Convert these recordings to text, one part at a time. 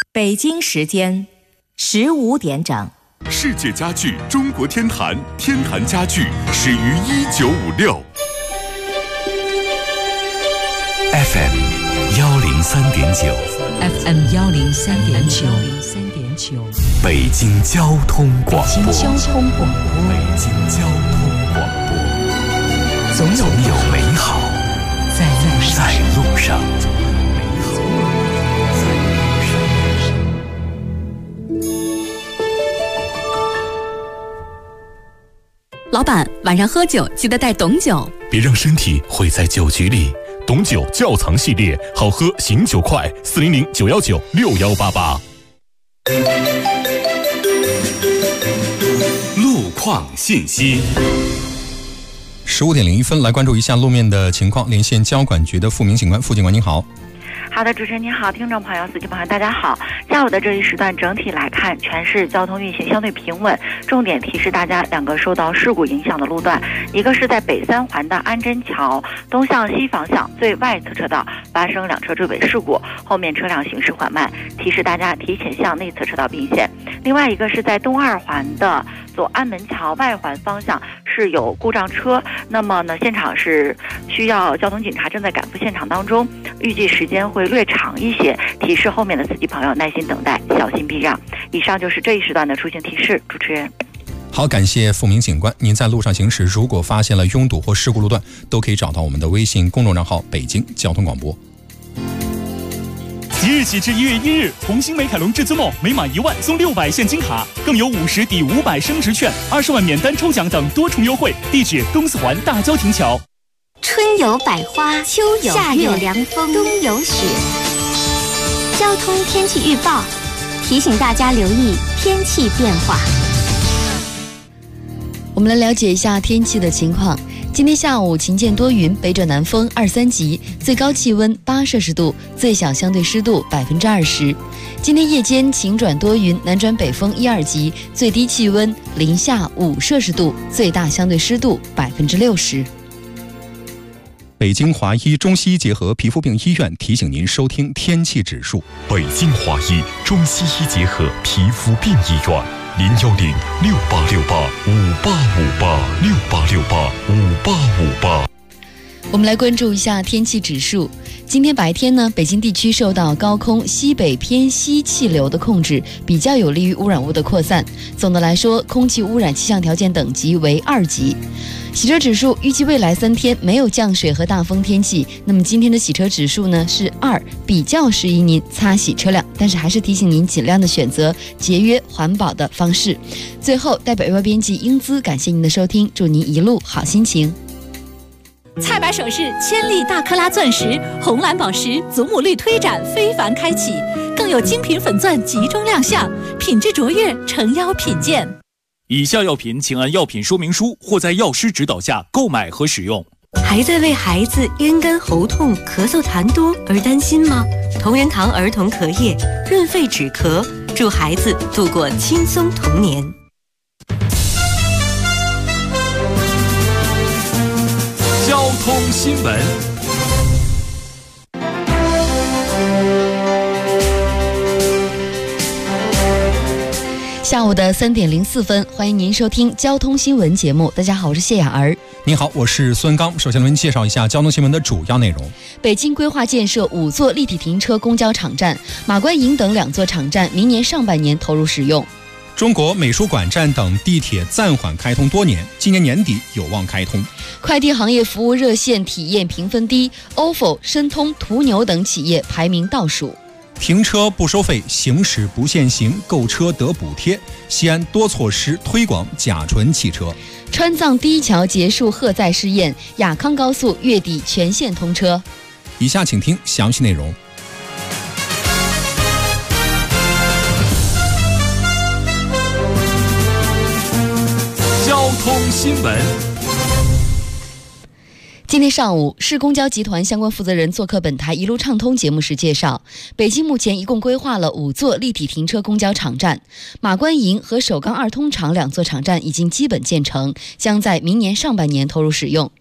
北京时间15点整。 世界家具中国天坛，天坛家具始于1956。FM 103.9 FM 103.9 北京交通广播。 北京交通广播，总有美好在路上。 老板，晚上喝酒记得带董酒， 别让身体毁在酒局里。董酒窖藏系列，好喝醒酒快，400-919-6188。路况信息。 15点01分，来关注一下路面的情况。连线交管局的付明警官，付警官您好。 好的，主持人您好，听众朋友、司机朋友大家好。下午的这一时段整体来看，全市交通运行相对平稳。重点提示大家两个受到事故影响的路段，一个是在北三环的安贞桥东向西方向最外侧车道发生2车追尾事故，后面车辆行驶缓慢，提示大家提前向内侧车道并线。另外一个是在东二环的左安门桥外环方向是有故障车，那么呢现场是需要交通警察正在赶赴现场当中，预计时间会略长一些，提示后面的司机朋友耐心等待，小心避让。以上就是这一时段的出行提示，主持人。 好，感谢付明警官。您在路上行驶，如果发现了拥堵或事故路段，都可以找到我们的微信公众账号北京交通广播。 即日起至1月1日，红星美凯龙至尊梦每满1万送600现金卡，更有50抵500升值券、20万免单抽奖等多重优惠。地址东四环大郊亭桥。 春有百花，秋有夏有凉风，冬有雪。交通天气预报提醒大家留意天气变化。 我们来了解一下天气的情况。今天下午晴见多云，北转南风2、3级，最高气温8摄氏度，最小相对湿度20%。今天夜间晴转多云，南转北风1、2级，最低气温零下5摄氏度，最大相对湿度60%。 北京华医中西医结合皮肤病医院提醒您收听天气指数。 北京华医中西医结合皮肤病医院，010-6868-5858，6868-5858。 我们来关注一下天气指数。今天白天呢，北京地区受到高空西北偏西气流的控制，比较有利于污染物的扩散。总的来说，空气污染气象条件等级为2级。洗车指数预计未来3天没有降水和大风天气，那么今天的洗车指数呢是2，比较适宜您擦洗车辆，但是还是提醒您尽量的选择节约环保的方式。最后，代表外编辑英姿感谢您的收听，祝您一路好心情。 菜百首饰千粒大克拉钻石、红蓝宝石祖母绿推展非凡开启，更有精品粉钻集中亮相，品质卓越，诚邀品鉴。 以下药品请按药品说明书或在药师指导下购买和使用。 还在为孩子咽干喉痛、咳嗽痰多而担心吗？同仁堂儿童咳液润肺止咳，助孩子度过轻松童年。 交通新闻。 下午的3点04分，欢迎您收听交通新闻节目。大家好，我是谢雅儿。 您好，我是孙刚。首先为您介绍一下交通新闻的主要内容。 北京规划建设5座立体停车公交场站，马关营等2座场站明年上半年投入使用。 中国美术馆站等地铁暂缓开通多年，今年年底有望开通。 快递行业服务热线体验评分低，ofo、申通、途牛等企业排名倒数。 停车不收费，行驶不限行，购车得补贴。西安多措施推广甲醇汽车。 川藏第一桥结束荷载试验，雅康高速月底全线通车。 以下请听详细内容。 交通新闻。 今天上午，市公交集团相关负责人做客本台一路畅通节目时介绍，北京目前一共规划了5座立体停车公交场站，马关营和首钢二通厂2座场站已经基本建成，将在明年上半年投入使用。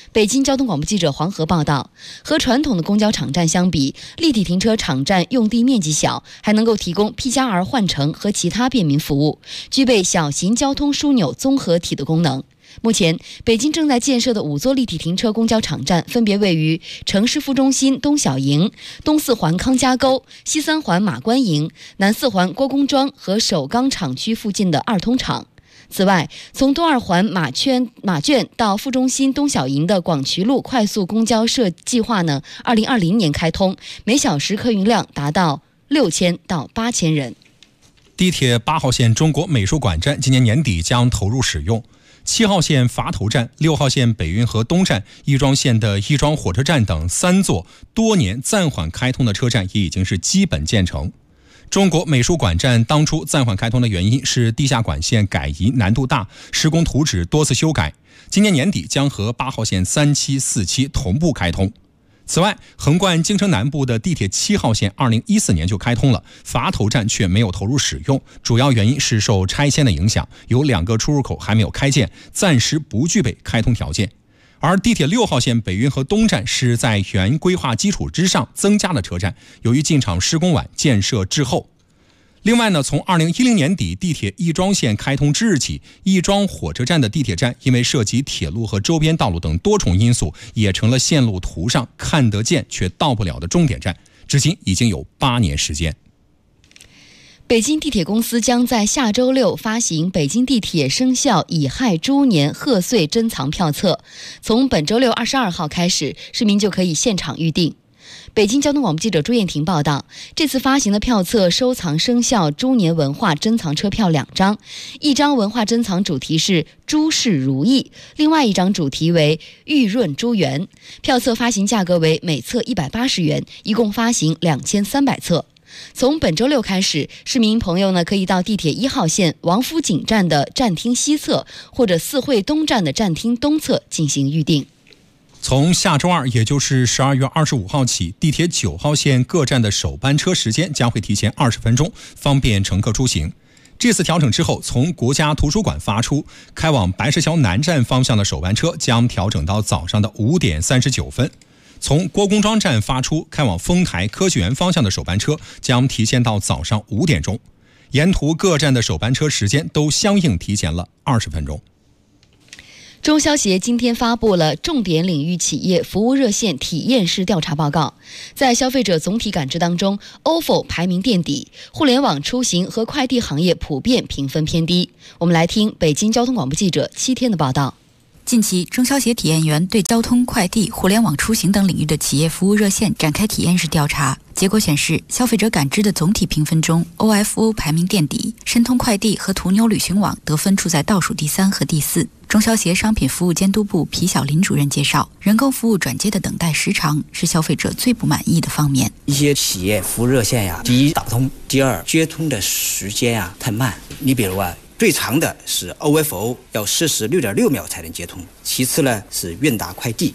北京交通广播记者黄河报道，和传统的公交场站相比，立体停车场站用地面积小，还能够提供 P+R 换乘和其他便民服务，具备小型交通枢纽综合体的功能。目前，北京正在建设的5座立体停车公交场站分别位于城市副中心东小营、东4环康家沟、西3环马关营、南4环郭公庄和首钢厂区附近的2通厂。此外，从东2环马圈到副中心东小营的广渠路快速公交设计划呢，2020年开通，每小时客运量达到6000到8000人。 地铁8号线中国美术馆站今年年底将投入使用。7号线垡头站、6号线北运河东站、亦庄线的亦庄火车站等3座多年暂缓开通的车站也已经是基本建成。中国美术馆站当初暂缓开通的原因是地下管线改移难度大，施工图纸多次修改。今年年底将和8号线3期、4期同步开通。此外，横贯京城南部的地铁7号线2014年就开通了，垡头站却没有投入使用，主要原因是受拆迁的影响，有2个出入口还没有开建，暂时不具备开通条件。而地铁6号线北运河东站是在原规划基础之上增加的车站，由于进场施工晚，建设滞后。另外呢，从2010年底地铁亦庄线开通之日起，亦庄火车站的地铁站因为涉及铁路和周边道路等多重因素，也成了线路图上看得见却到不了的终点站，至今已经有8年时间。 北京地铁公司将在下周6发行北京地铁生肖乙亥猪年贺岁珍藏票册，从本周6 22号开始，市民就可以现场预订。北京交通广播记者朱艳婷报道，这次发行的票册收藏生肖猪年文化珍藏车票2张，一张文化珍藏主题是诸事如意，另外一张主题为玉润珠圆。票册发行价格为每册180元，一共发行2300册。从本周6开始，市民朋友呢可以到地铁1号线王府井站的站厅西侧或者四惠东站的站厅东侧进行预订。 从下周2，也就是12月25号起，地铁9号线各站的首班车时间将会提前20分钟，方便乘客出行。这次调整之后，从国家图书馆发出开往白石桥南站方向的首班车将调整到早上的5点39分。从郭公庄站发出开往丰台科学园方向的首班车将提前到早上5点钟，沿途各站的首班车时间都相应提前了20分钟。 中消协今天发布了重点领域企业服务热线体验式调查报告，在消费者总体感知当中 ，OFO 排名垫底，互联网出行和快递行业普遍评分偏低。我们来听北京交通广播记者7天的报道。 近期，中消协体验员对交通、快递、互联网出行等领域的企业服务热线展开体验式调查。结果显示，消费者感知的总体评分中 ，OFO 排名垫底，申通快递和途牛旅行网得分处在倒数第3和第4。中消协商品服务监督部皮小林主任介绍，人工服务转接的等待时长是消费者最不满意的方面。 一些企业服务热线呀，第一打不通，第二接通的时间太慢。你比如最长的是 OFO， 要46.6秒才能接通，其次呢是韵达快递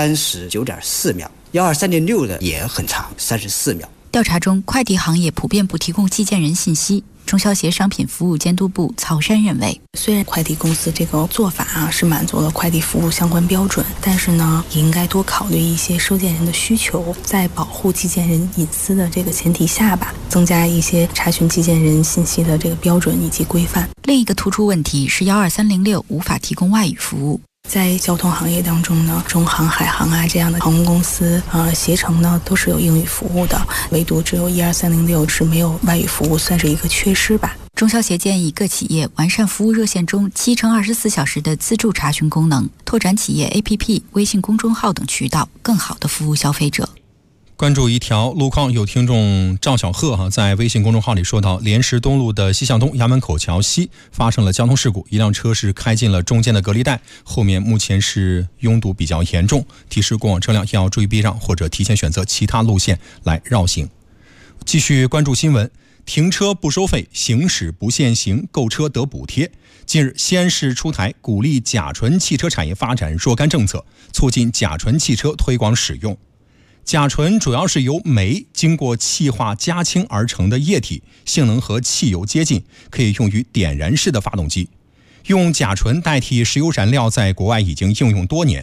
39.4秒，12306的也很长，34秒。 调查中，快递行业普遍不提供寄件人信息。中消协商品服务监督部曹山认为， 虽然快递公司这个做法是满足了快递服务相关标准，但是呢，也应该多考虑一些收件人的需求，在保护寄件人隐私的这个前提下增加一些查询寄件人信息的这个标准以及规范。 另一个突出问题是12306无法提供外语服务。 在交通行业当中呢，中航、海航这样的航空公司携程呢都是有英语服务的，唯独只有12306是没有外语服务，算是一个缺失吧。 中消协建议各企业完善服务热线中7×24小时的自助查询功能，拓展企业 APP、微信公众号等渠道，更好地服务消费者。 关注一条路况，有听众赵小贺在微信公众号里说到，莲石东路的西向东衙门口桥西发生了交通事故，一辆车是开进了中间的隔离带，后面目前是拥堵比较严重，提示过往车辆要注意避让或者提前选择其他路线来绕行。继续关注新闻，停车不收费，行驶不限行，购车得补贴。近日，西安市出台鼓励甲醇汽车产业发展若干政策，促进甲醇汽车推广使用。甲醇主要是由煤经过气化加氢而成的液体，性能和汽油接近，可以用于点燃式的发动机。用甲醇代替石油燃料在国外已经应用多年。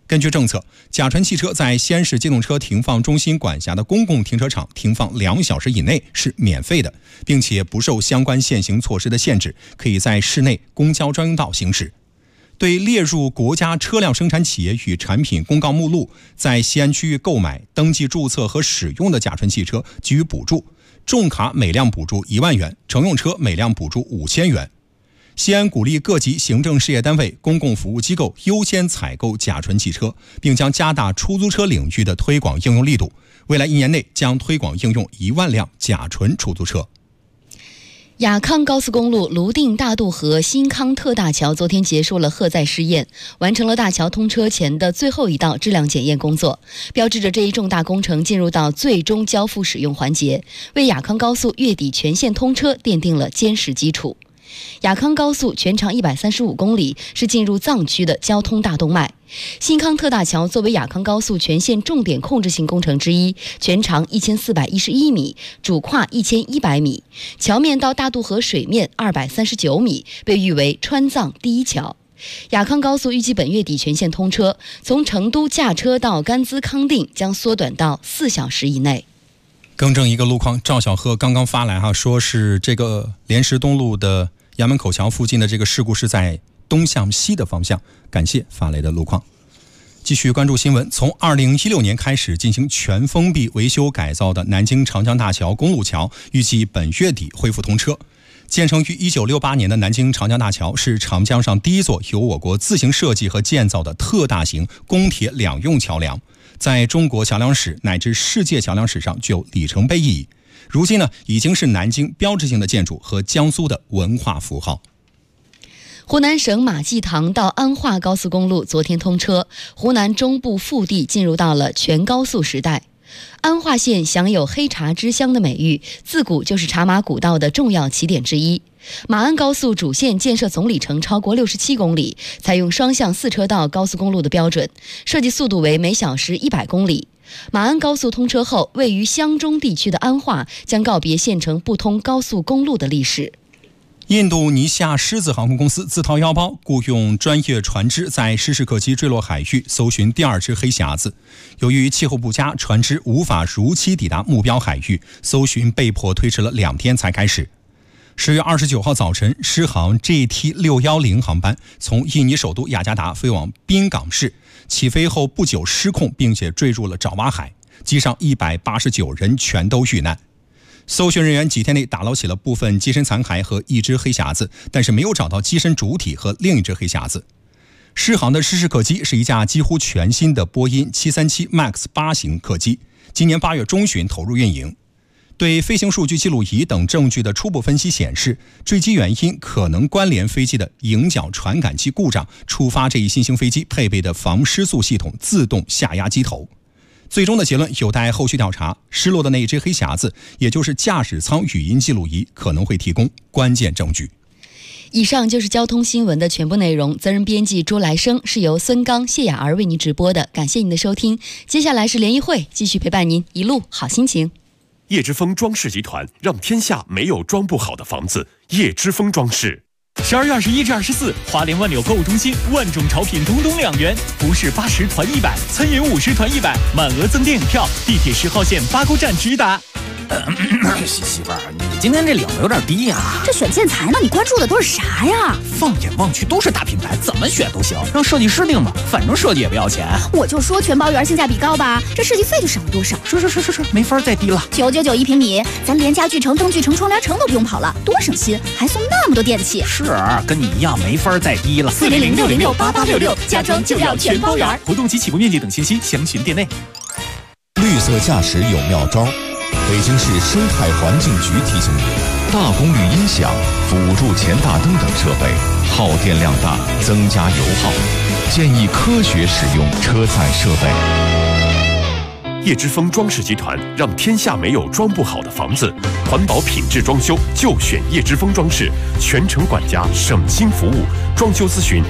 根据政策，甲醇汽车在西安市机动车停放中心管辖的公共停车场停放2小时以内是免费的，并且不受相关现行措施的限制，可以在市内公交专用道行驶。对列入国家车辆生产企业与产品公告目录，在西安区域购买、登记注册和使用的甲醇汽车给予补助，重卡每辆补助1万元，乘用车每辆补助5000元。西安鼓励各级行政事业单位、公共服务机构优先采购甲醇汽车，并将加大出租车领域的推广应用力度。未来1年内将推广应用1万辆甲醇出租车。 雅康高速公路泸定大渡河新康特大桥昨天结束了荷载试验，完成了大桥通车前的最后一道质量检验工作，标志着这一重大工程进入到最终交付使用环节，为雅康高速月底全线通车奠定了坚实基础。雅康高速全长135公里，是进入藏区的交通大动脉。新康特大桥作为雅康高速全线重点控制性工程之一，全长1411米，主跨1100米，桥面到大渡河水面239米，被誉为川藏第一桥。雅康高速预计本月底全线通车，从成都驾车到甘孜康定将缩短到4小时以内。 更正一个路况，赵小贺刚刚发来说是这个莲石东路的衙门口桥附近的这个事故是在东向西的方向，感谢发来的路况。继续关注新闻，从2016年开始进行全封闭维修改造的南京长江大桥公路桥，预计本月底恢复通车。建成于1968年的南京长江大桥是长江上第一座由我国自行设计和建造的特大型公铁两用桥梁，在中国桥梁史乃至世界桥梁史上具有里程碑意义。如今呢，已经是南京标志性的建筑和江苏的文化符号。 湖南省马济塘到安化高速公路昨天通车，湖南中部腹地进入到了全高速时代。安化县享有黑茶之乡的美誉，自古就是茶马古道的重要起点之一。马鞍高速主线建设总里程超过67公里，采用双向4车道高速公路的标准，设计速度为每小时100公里。马鞍高速通车后，位于湘中地区的安化将告别县城不通高速公路的历史。 印度尼西亚狮子航空公司自掏腰包雇用专业船只在失事客机坠落海域搜寻第2只黑匣子。由于气候不佳，船只无法如期抵达目标海域，搜寻被迫推迟了2天才开始。10月29号早晨，狮航 GT610 航班从印尼首都雅加达飞往宾港市，起飞后不久失控，并且坠入了爪哇海，机上189人全都遇难。搜寻人员几天内打捞起了部分机身残骸和1只黑匣子，但是没有找到机身主体和另1只黑匣子。狮航的失事客机是一架几乎全新的波音737 MAX 8型客机，今年8月中旬投入运营。对飞行数据记录仪等证据的初步分析显示，坠机原因可能关联飞机的迎角传感器故障，触发这一新型飞机配备的防失速系统自动下压机头。最终的结论有待后续调查，失落的那一只黑匣子，也就是驾驶舱语音记录仪，可能会提供关键证据。 以上就是交通新闻的全部内容，责任编辑朱来生，是由孙刚、谢雅儿为您直播的，感谢您的收听。接下来是联谊会，继续陪伴您一路好心情。 叶之峰装饰集团让天下没有装不好的房子，叶之峰装饰。 12月21至24，华联万柳购物中心万种潮品东东2元，服饰80团100，餐饮50团100，满额赠电影票，地铁10号线八沟站直达。 媳妇儿，你今天这领子有点低呀。 这选建材呢，你关注的都是啥呀？ 放眼望去都是大品牌，怎么选都行，让设计师定吧，反正设计也不要钱。 我就说全包圆性价比高吧，这设计费就省了多少？ 是，没法再低了。 9991平米，咱连家具城、灯具城、窗帘城都不用跑了，多省心，还送那么多电器。 是，跟你一样没法再低了。 400-606-8866，家装就要全包圆。 活动及起步面积等信息详询店内。 绿色驾驶有妙招。北京市生态环境局提醒你：大功率音响、辅助前大灯等设备耗电量大，增加油耗，建议科学使用车载设备。 叶之峰装饰集团让天下没有装不好的房子，环保品质装修就选叶之峰装饰，全程管家，省心服务。装修咨询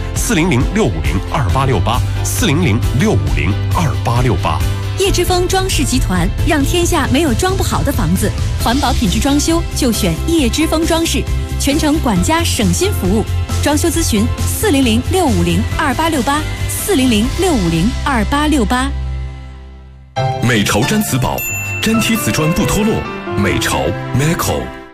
400-650-2868，400-650-2868。 叶之峰装饰集团让天下没有装不好的房子，环保品质装修就选叶之峰装饰，全程管家省心服务。装修咨询400-650-2868 400-650-2868。 美潮毡瓷宝，粘贴瓷砖不脱落。美潮 Meco。